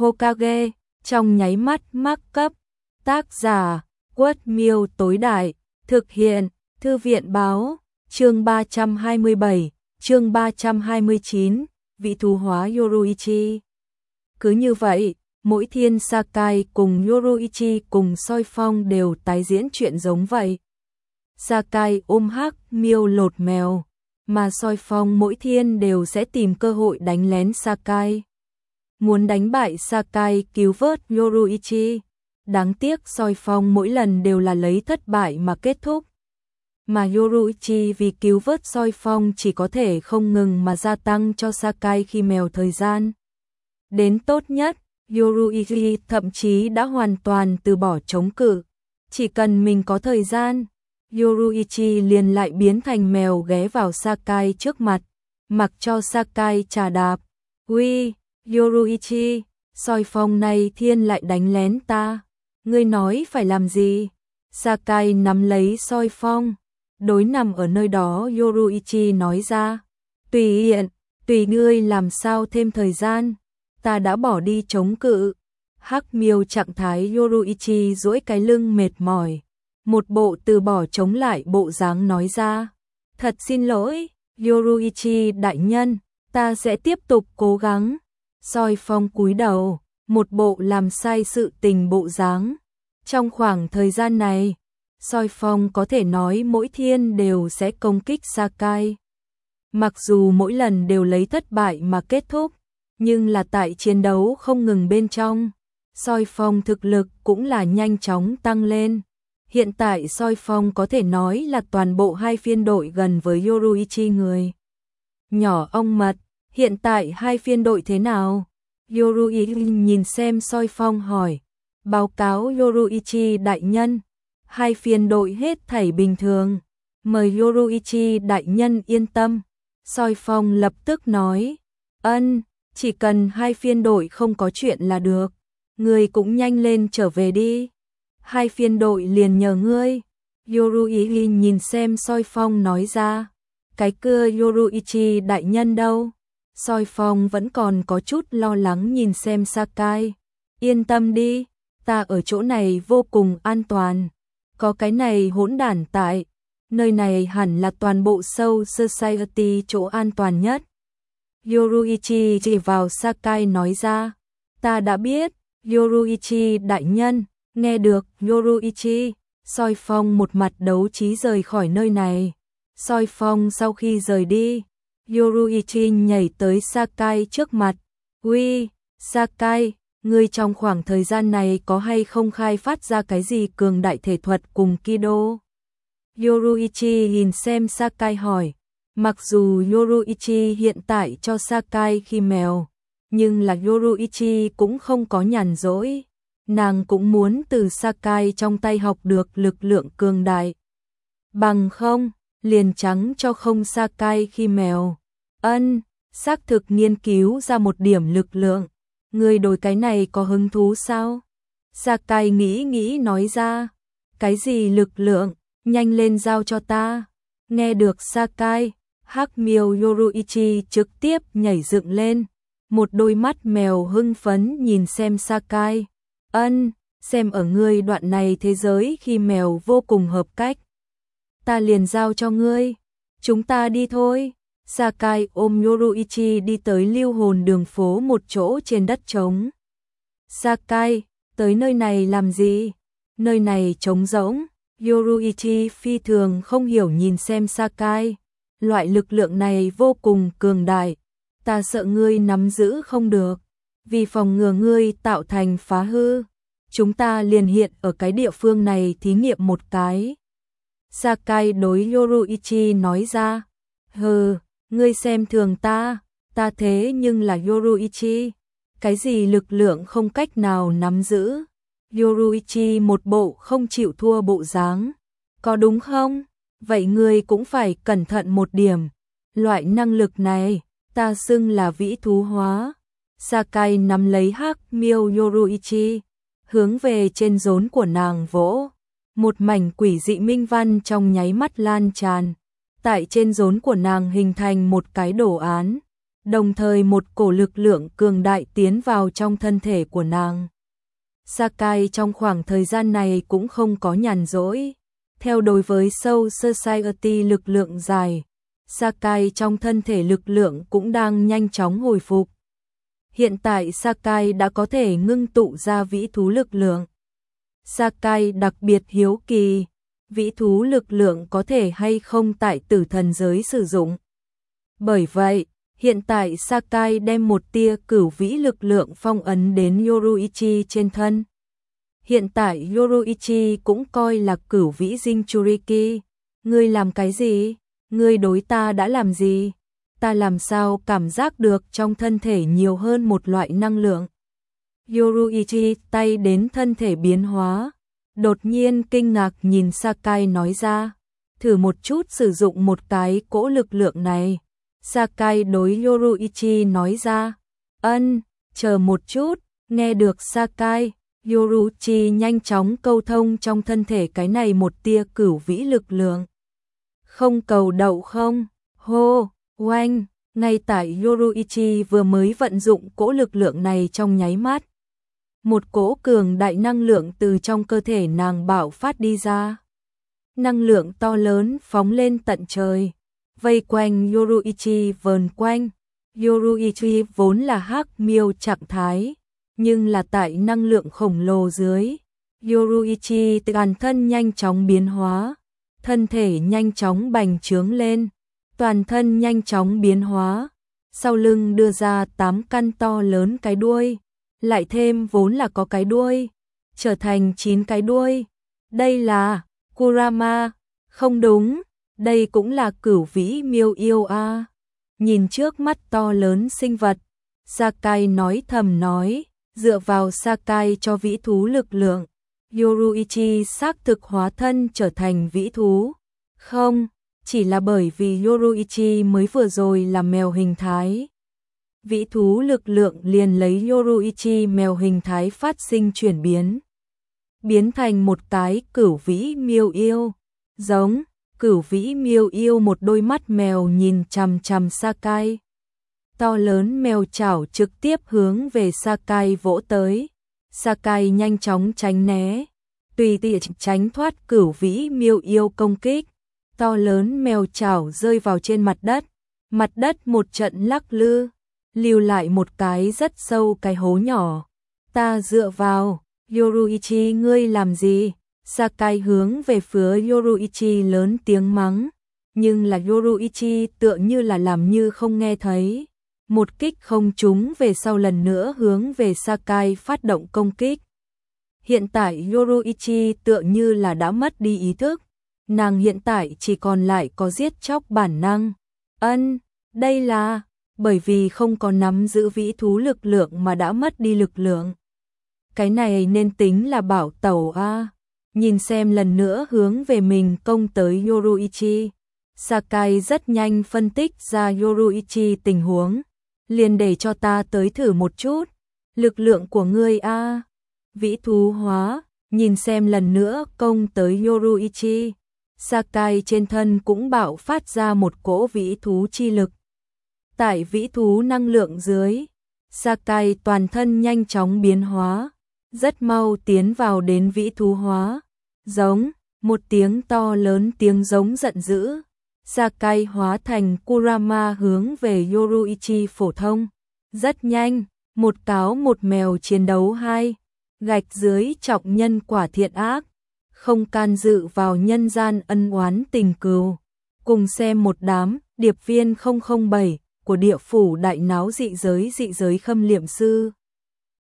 Hokage, trong nháy mắt mắc cấp. Tác giả, Quất Miêu tối đại, thực hiện, Thư viện báo, chương 327, chương 329, vị thú hóa Yoruichi. Cứ như vậy, mỗi thiên Sakai cùng Yoruichi cùng Soi Phong đều tái diễn chuyện giống vậy. Sakai ôm hắc miêu lột mèo, mà Soi Phong mỗi thiên đều sẽ tìm cơ hội đánh lén Sakai. Muốn đánh bại Sakai cứu vớt Yoruichi. Đáng tiếc Soi Phong mỗi lần đều là lấy thất bại mà kết thúc. Mà Yoruichi vì cứu vớt Soi Phong chỉ có thể không ngừng mà gia tăng cho Sakai khi mèo thời gian. Đến tốt nhất, Yoruichi thậm chí đã hoàn toàn từ bỏ chống cự. Chỉ cần mình có thời gian, Yoruichi liền lại biến thành mèo ghé vào Sakai trước mặt, mặc cho Sakai trà đạp. Ui, Yoruichi, Soi Phong này thiên lại đánh lén ta. Ngươi nói phải làm gì? Sakai nắm lấy Soi Phong, đối nằm ở nơi đó Yoruichi nói ra. Tùy hiện, tùy ngươi làm sao thêm thời gian. Ta đã bỏ đi chống cự. Hắc miêu trạng thái Yoruichi duỗi cái lưng mệt mỏi. Một bộ từ bỏ chống lại bộ dáng nói ra. Thật xin lỗi, Yoruichi đại nhân, ta sẽ tiếp tục cố gắng. Soi Phong cúi đầu, một bộ làm sai sự tình bộ dáng. Trong khoảng thời gian này, Soi Phong có thể nói mỗi thiên đều sẽ công kích Sakai. Mặc dù mỗi lần đều lấy thất bại mà kết thúc, nhưng là tại chiến đấu không ngừng bên trong, Soi Phong thực lực cũng là nhanh chóng tăng lên. Hiện tại Soi Phong có thể nói là toàn bộ hai phiên đội gần với Yoruichi người. Nhỏ ong mật, hiện tại hai phiên đội thế nào? Yoruichi nhìn xem Soi Phong hỏi. Báo cáo Yoruichi đại nhân, hai phiên đội hết thảy bình thường. Mời Yoruichi đại nhân yên tâm. Soi Phong lập tức nói. Chỉ cần hai phiên đội không có chuyện là được. Ngươi cũng nhanh lên trở về đi. Hai phiên đội liền nhờ ngươi. Yoruichi nhìn xem Soi Phong nói ra. Cái cưa Yoruichi đại nhân đâu? Soi Phong vẫn còn có chút lo lắng nhìn xem Sakai. Yên tâm đi, ta ở chỗ này vô cùng an toàn. Có cái này hỗn đản tại, nơi này hẳn là toàn bộ Soul Society chỗ an toàn nhất. Yoruichi chỉ vào Sakai nói ra. Ta đã biết, Yoruichi đại nhân. Nghe được Yoruichi, Soi Phong một mặt đấu trí rời khỏi nơi này. Soi Phong sau khi rời đi, Yoruichi nhảy tới Sakai trước mặt. Ui, Sakai, ngươi trong khoảng thời gian này có hay không khai phát ra cái gì cường đại thể thuật cùng Kido? Yoruichi nhìn xem Sakai hỏi. Mặc dù Yoruichi hiện tại cho Sakai khi mèo, nhưng là Yoruichi cũng không có nhàn rỗi. Nàng cũng muốn từ Sakai trong tay học được lực lượng cường đại. Bằng không, liền trắng cho không Sakai khi mèo. Xác thực nghiên cứu ra một điểm lực lượng. Người đối cái này có hứng thú sao? Sakai nghĩ nói ra. Cái gì lực lượng? Nhanh lên giao cho ta. Nghe được Sakai, hắc miêu Yoruichi trực tiếp nhảy dựng lên. Một đôi mắt mèo hưng phấn nhìn xem Sakai. Xem ở ngươi đoạn này thế giới khi mèo vô cùng hợp cách. Ta liền giao cho ngươi. Chúng ta đi thôi. Sakai ôm Yoruichi đi tới lưu hồn đường phố một chỗ trên đất trống. Sakai, tới nơi này làm gì? Nơi này trống rỗng. Yoruichi phi thường không hiểu nhìn xem Sakai. Loại lực lượng này vô cùng cường đại. Ta sợ ngươi nắm giữ không được. Vì phòng ngừa ngươi tạo thành phá hư, chúng ta liền hiện ở cái địa phương này thí nghiệm một cái. Sakai đối Yoruichi nói ra. Hừ, ngươi xem thường ta thế nhưng là Yoruichi. Cái gì lực lượng không cách nào nắm giữ? Yoruichi một bộ không chịu thua bộ dáng. Có đúng không? Vậy ngươi cũng phải cẩn thận một điểm. Loại năng lực này, ta xưng là vĩ thú hóa. Sakai nắm lấy hắc miêu Yoruichi, hướng về trên rốn của nàng vỗ. Một mảnh quỷ dị minh văn trong nháy mắt lan tràn. Tại trên rốn của nàng hình thành một cái đồ án. đồng thời một cổ lực lượng cường đại tiến vào trong thân thể của nàng. Sakai trong khoảng thời gian này cũng không có nhàn rỗi. Theo đối với Soul Society lực lượng dài, Sakai trong thân thể lực lượng cũng đang nhanh chóng hồi phục. Hiện tại Sakai đã có thể ngưng tụ ra vĩ thú lực lượng. Sakai đặc biệt hiếu kỳ, vĩ thú lực lượng có thể hay không tại tử thần giới sử dụng. Bởi vậy, hiện tại Sakai đem một tia cửu vĩ lực lượng phong ấn đến Yoruichi trên thân. Hiện tại Yoruichi cũng coi là cửu vĩ Jinchuriki. Ngươi làm cái gì? Ngươi đối ta đã làm gì? Ta làm sao cảm giác được trong thân thể nhiều hơn một loại năng lượng? Yoruichi tay đến thân thể biến hóa. Đột nhiên kinh ngạc nhìn Sakai nói ra. Thử một chút sử dụng một cái cỗ lực lượng này. Sakai đối Yoruichi nói ra. Chờ một chút. Nghe được Sakai, Yoruichi nhanh chóng câu thông trong thân thể cái này một tia cửu vĩ lực lượng. Không cầu đậu không? Hô, oanh, ngay tại Yoruichi vừa mới vận dụng cỗ lực lượng này trong nháy mắt. Một cỗ cường đại năng lượng từ trong cơ thể nàng bạo phát đi ra. Năng lượng to lớn phóng lên tận trời, vây quanh Yoruichi vờn quanh. Yoruichi vốn là hắc miêu trạng thái, nhưng là tại năng lượng khổng lồ dưới, Yoruichi toàn thân nhanh chóng biến hóa, thân thể nhanh chóng bành trướng lên, toàn thân nhanh chóng biến hóa, sau lưng đưa ra 8 căn to lớn cái đuôi, lại thêm vốn là có cái đuôi, trở thành 9 cái đuôi. Đây là Kurama, không đúng, đây cũng là cửu vĩ miêu yêu a. Nhìn trước mắt to lớn sinh vật, Sakai nói thầm nói, dựa vào Sakai cho vĩ thú lực lượng, Yoruichi xác thực hóa thân trở thành vĩ thú. Không, chỉ là bởi vì Yoruichi mới vừa rồi là mèo hình thái. Vĩ thú lực lượng liền lấy Yoruichi mèo hình thái phát sinh chuyển biến. Biến thành một cái cửu vĩ miêu yêu. Giống, cửu vĩ miêu yêu một đôi mắt mèo nhìn chằm chằm Sakai. To lớn mèo chảo trực tiếp hướng về Sakai vỗ tới. Sakai nhanh chóng tránh né, tùy tiện tránh thoát cửu vĩ miêu yêu công kích. To lớn mèo chảo rơi vào trên mặt đất một trận lắc lư, lưu lại một cái rất sâu cái hố nhỏ. Ta dựa vào, Yoruichi ngươi làm gì? Sakai hướng về phía Yoruichi lớn tiếng mắng, nhưng là Yoruichi tựa như là làm như không nghe thấy. Một kích không trúng về sau lần nữa hướng về Sakai phát động công kích. Hiện tại Yoruichi tựa như là đã mất đi ý thức, nàng hiện tại chỉ còn lại có giết chóc bản năng. Đây là bởi vì không có nắm giữ vĩ thú lực lượng mà đã mất đi lực lượng. Cái này nên tính là bảo tẩu a. Nhìn xem lần nữa hướng về mình công tới Yoruichi. Sakai rất nhanh phân tích ra Yoruichi tình huống. Liền để cho ta tới thử một chút. Lực lượng của ngươi a. Vĩ thú hóa, nhìn xem lần nữa công tới Yoruichi. Sakai trên thân cũng bạo phát ra một cỗ vĩ thú chi lực. Tại vĩ thú năng lượng dưới, Sakai toàn thân nhanh chóng biến hóa, rất mau tiến vào đến vĩ thú hóa. Giống, một tiếng to lớn tiếng giống giận dữ. Sakai hóa thành Kurama hướng về Yoruichi phổ thông. Rất nhanh, một cáo một mèo chiến đấu hai, gạch dưới trọng nhân quả thiện ác, không can dự vào nhân gian ân oán tình cừu. Cùng xem một đám điệp viên 007 của địa phủ đại náo dị giới khâm liệm sư.